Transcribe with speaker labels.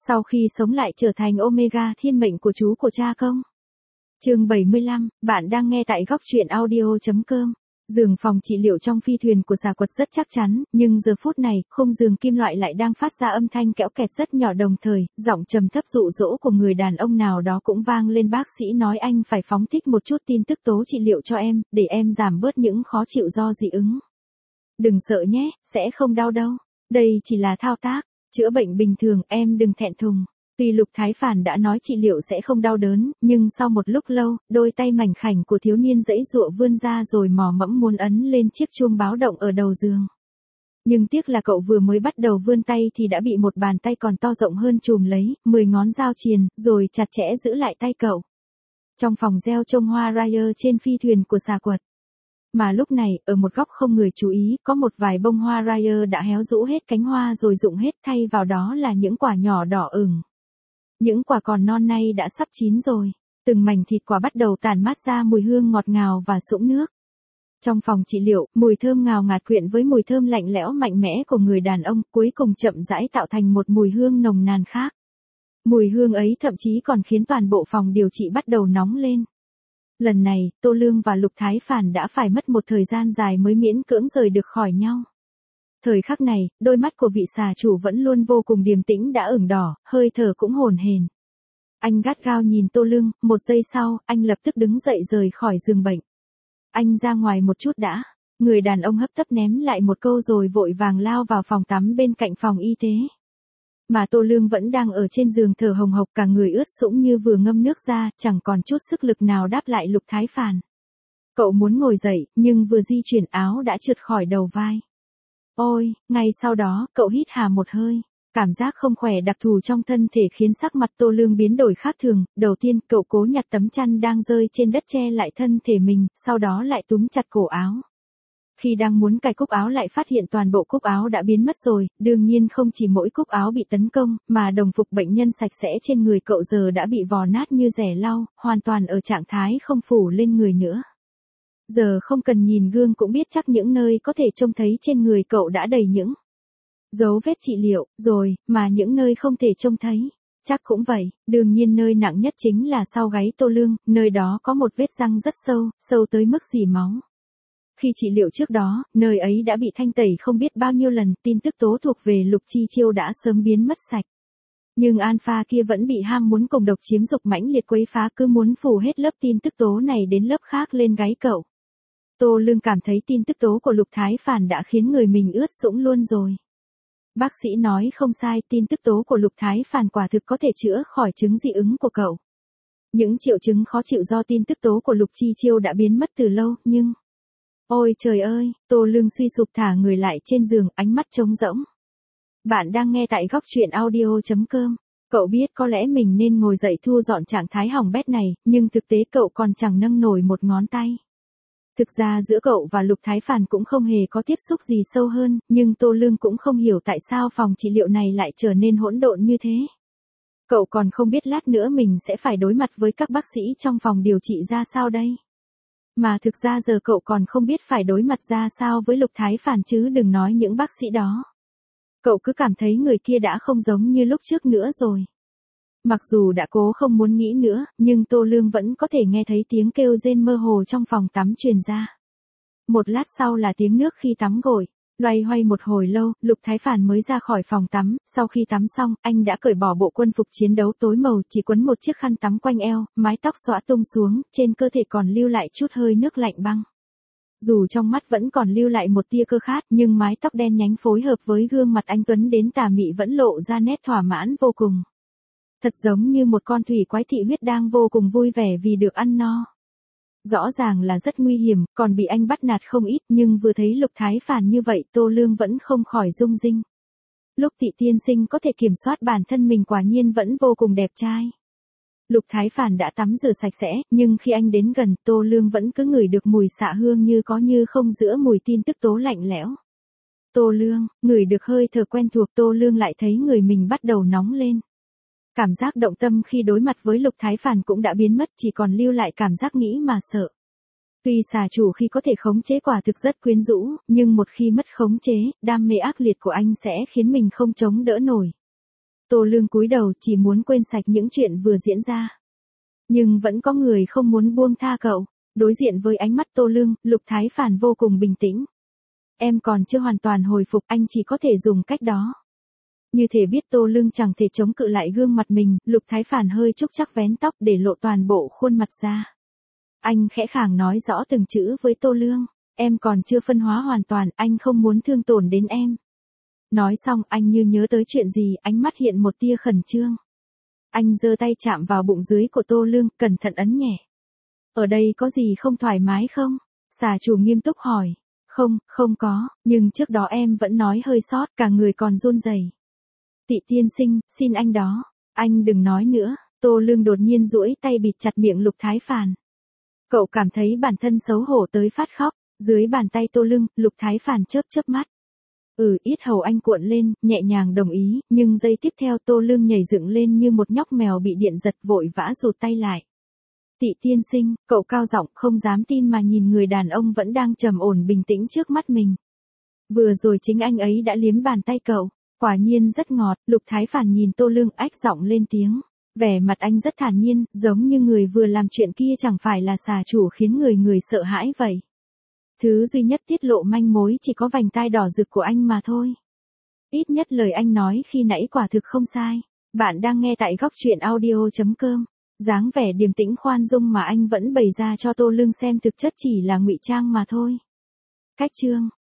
Speaker 1: Sau khi sống lại trở thành Omega thiên mệnh của chú của cha không? Chương 75, bạn đang nghe tại góc truyện audio.com. Giường phòng trị liệu trong phi thuyền của Xà Quật rất chắc chắn, nhưng giờ phút này, khung giường kim loại lại đang phát ra âm thanh kẽo kẹt rất nhỏ, đồng thời, giọng trầm thấp dụ dỗ của người đàn ông nào đó cũng vang lên. Bác sĩ nói anh phải phóng thích một chút tin tức tố trị liệu cho em, để em giảm bớt những khó chịu do dị ứng. Đừng sợ nhé, sẽ không đau đâu. Đây chỉ là thao tác chữa bệnh bình thường, em đừng thẹn thùng. Tuy Lục Thái Phản đã nói trị liệu sẽ không đau đớn, nhưng sau một lúc lâu, đôi tay mảnh khảnh của thiếu niên giãy giụa vươn ra rồi mò mẫm muốn ấn lên chiếc chuông báo động ở đầu giường. Nhưng tiếc là cậu vừa mới bắt đầu vươn tay thì đã bị một bàn tay còn to rộng hơn chùm lấy, 10 ngón dao chìền, rồi chặt chẽ giữ lại tay cậu. Trong phòng gieo trông hoa Raya trên phi thuyền của Xà Quật. Mà lúc này, ở một góc không người chú ý, có một vài bông hoa Raya đã héo rũ hết cánh hoa rồi rụng hết, thay vào đó là những quả nhỏ đỏ ửng. Những quả còn non nay đã sắp chín rồi. Từng mảnh thịt quả bắt đầu tản mát ra mùi hương ngọt ngào và sũng nước. Trong phòng trị liệu, mùi thơm ngào ngạt quyện với mùi thơm lạnh lẽo mạnh mẽ của người đàn ông, cuối cùng chậm rãi tạo thành một mùi hương nồng nàn khác. Mùi hương ấy thậm chí còn khiến toàn bộ phòng điều trị bắt đầu nóng lên. Lần này, Tô Lương và Lục Thái Phản đã phải mất một thời gian dài mới miễn cưỡng rời được khỏi nhau. Thời khắc này, đôi mắt của vị xà chủ vẫn luôn vô cùng điềm tĩnh đã ửng đỏ, hơi thở cũng hổn hển. Anh gắt gao nhìn Tô Lương, một giây sau, anh lập tức đứng dậy rời khỏi giường bệnh. Anh ra ngoài một chút đã. Người đàn ông hấp tấp ném lại một câu rồi vội vàng lao vào phòng tắm bên cạnh phòng y tế. Mà Tô Lương vẫn đang ở trên giường thở hồng hộc, cả người ướt sũng như vừa ngâm nước ra, chẳng còn chút sức lực nào đáp lại Lục Thái Phản. Cậu muốn ngồi dậy, nhưng vừa di chuyển áo đã trượt khỏi đầu vai. Ôi, ngay sau đó, cậu hít hà một hơi. Cảm giác không khỏe đặc thù trong thân thể khiến sắc mặt Tô Lương biến đổi khác thường. Đầu tiên, cậu cố nhặt tấm chăn đang rơi trên đất che lại thân thể mình, sau đó lại túm chặt cổ áo. Khi đang muốn cài cúc áo lại phát hiện toàn bộ cúc áo đã biến mất rồi, đương nhiên không chỉ mỗi cúc áo bị tấn công, mà đồng phục bệnh nhân sạch sẽ trên người cậu giờ đã bị vò nát như rẻ lau, hoàn toàn ở trạng thái không phủ lên người nữa. Giờ không cần nhìn gương cũng biết chắc những nơi có thể trông thấy trên người cậu đã đầy những dấu vết trị liệu, rồi, mà những nơi không thể trông thấy, chắc cũng vậy. Đương nhiên nơi nặng nhất chính là sau gáy Tô Lương, nơi đó có một vết răng rất sâu, sâu tới mức rỉ máu. Khi trị liệu trước đó, nơi ấy đã bị thanh tẩy không biết bao nhiêu lần, tin tức tố thuộc về Lục Chi Chiêu đã sớm biến mất sạch. Nhưng Alpha kia vẫn bị ham muốn cùng độc chiếm dục mãnh liệt quấy phá, cứ muốn phủ hết lớp tin tức tố này đến lớp khác lên gáy cậu. Tô Lương cảm thấy tin tức tố của Lục Thái Phản đã khiến người mình ướt sũng luôn rồi. Bác sĩ nói không sai, tin tức tố của Lục Thái Phản quả thực có thể chữa khỏi chứng dị ứng của cậu. Những triệu chứng khó chịu do tin tức tố của Lục Chi Chiêu đã biến mất từ lâu, nhưng... Ôi trời ơi, Tô Lương suy sụp thả người lại trên giường, ánh mắt trống rỗng. Bạn đang nghe tại góc truyện audio.com. Cậu biết có lẽ mình nên ngồi dậy thu dọn trạng thái hỏng bét này, nhưng thực tế cậu còn chẳng nâng nổi một ngón tay. Thực ra giữa cậu và Lục Thái Phản cũng không hề có tiếp xúc gì sâu hơn, nhưng Tô Lương cũng không hiểu tại sao phòng trị liệu này lại trở nên hỗn độn như thế. Cậu còn không biết lát nữa mình sẽ phải đối mặt với các bác sĩ trong phòng điều trị ra sao đây. Mà thực ra giờ cậu còn không biết phải đối mặt ra sao với Lục Thái Phản chứ đừng nói những bác sĩ đó. Cậu cứ cảm thấy người kia đã không giống như lúc trước nữa rồi. Mặc dù đã cố không muốn nghĩ nữa, nhưng Tô Lương vẫn có thể nghe thấy tiếng kêu rên mơ hồ trong phòng tắm truyền ra. Một lát sau là tiếng nước khi tắm gội. Loay hoay một hồi lâu, Lục Thái Phản mới ra khỏi phòng tắm, sau khi tắm xong, anh đã cởi bỏ bộ quân phục chiến đấu tối màu, chỉ quấn một chiếc khăn tắm quanh eo, mái tóc xõa tung xuống, trên cơ thể còn lưu lại chút hơi nước lạnh băng. Dù trong mắt vẫn còn lưu lại một tia cơ khát, nhưng mái tóc đen nhánh phối hợp với gương mặt anh tuấn đến tà mị vẫn lộ ra nét thỏa mãn vô cùng. Thật giống như một con thủy quái thị huyết đang vô cùng vui vẻ vì được ăn no. Rõ ràng là rất nguy hiểm, còn bị anh bắt nạt không ít, nhưng vừa thấy Lục Thái Phản như vậy Tô Lương vẫn không khỏi rung rinh. Lúc Thị tiên sinh có thể kiểm soát bản thân mình quả nhiên vẫn vô cùng đẹp trai. Lục Thái Phản đã tắm rửa sạch sẽ, nhưng khi anh đến gần, Tô Lương vẫn cứ ngửi được mùi xạ hương như có như không giữa mùi tin tức tố lạnh lẽo. Tô Lương, ngửi được hơi thở quen thuộc, Tô Lương lại thấy người mình bắt đầu nóng lên. Cảm giác động tâm khi đối mặt với Lục Thái Phản cũng đã biến mất, chỉ còn lưu lại cảm giác nghĩ mà sợ. Tuy xà chủ khi có thể khống chế quả thực rất quyến rũ, nhưng một khi mất khống chế, đam mê ác liệt của anh sẽ khiến mình không chống đỡ nổi. Tô Lương cúi đầu chỉ muốn quên sạch những chuyện vừa diễn ra. Nhưng vẫn có người không muốn buông tha cậu. Đối diện với ánh mắt Tô Lương, Lục Thái Phản vô cùng bình tĩnh. Em còn chưa hoàn toàn hồi phục, anh chỉ có thể dùng cách đó. Như thể biết Tô Lương chẳng thể chống cự lại gương mặt mình, Lục Thái Phản hơi trúc chắc vén tóc để lộ toàn bộ khuôn mặt ra. Anh khẽ khàng nói rõ từng chữ với Tô Lương. Em còn chưa phân hóa hoàn toàn, anh không muốn thương tổn đến em. Nói xong anh như nhớ tới chuyện gì, ánh mắt hiện một tia khẩn trương. Anh giơ tay chạm vào bụng dưới của Tô Lương, cẩn thận ấn nhẹ. Ở đây có gì không thoải mái không? Xà chủ nghiêm túc hỏi. Không, không có, nhưng trước đó em vẫn nói hơi sót, cả người còn run rẩy. Tị tiên sinh, xin anh đó. Anh đừng nói nữa. Tô Lương đột nhiên duỗi tay bịt chặt miệng Lục Thái Phản. Cậu cảm thấy bản thân xấu hổ tới phát khóc. Dưới bàn tay Tô Lương, Lục Thái Phản chớp chớp mắt. Yết hầu anh cuộn lên, nhẹ nhàng đồng ý, nhưng giây tiếp theo Tô Lương nhảy dựng lên như một nhóc mèo bị điện giật, vội vã rụt tay lại. Tị tiên sinh, cậu cao giọng không dám tin mà nhìn người đàn ông vẫn đang trầm ổn bình tĩnh trước mắt mình. Vừa rồi chính anh ấy đã liếm bàn tay cậu, quả nhiên rất ngọt. Lục Thái Phản nhìn Tô Lương ách giọng lên tiếng. Vẻ mặt anh rất thản nhiên, giống như người vừa làm chuyện kia chẳng phải là xà chủ khiến người sợ hãi vậy. Thứ duy nhất tiết lộ manh mối chỉ có vành tai đỏ rực của anh mà thôi. Ít nhất lời anh nói khi nãy quả thực không sai. Bạn đang nghe tại góc truyện audio.com. Dáng vẻ điềm tĩnh khoan dung mà anh vẫn bày ra cho Tô Lương xem thực chất chỉ là ngụy trang mà thôi. Cách chương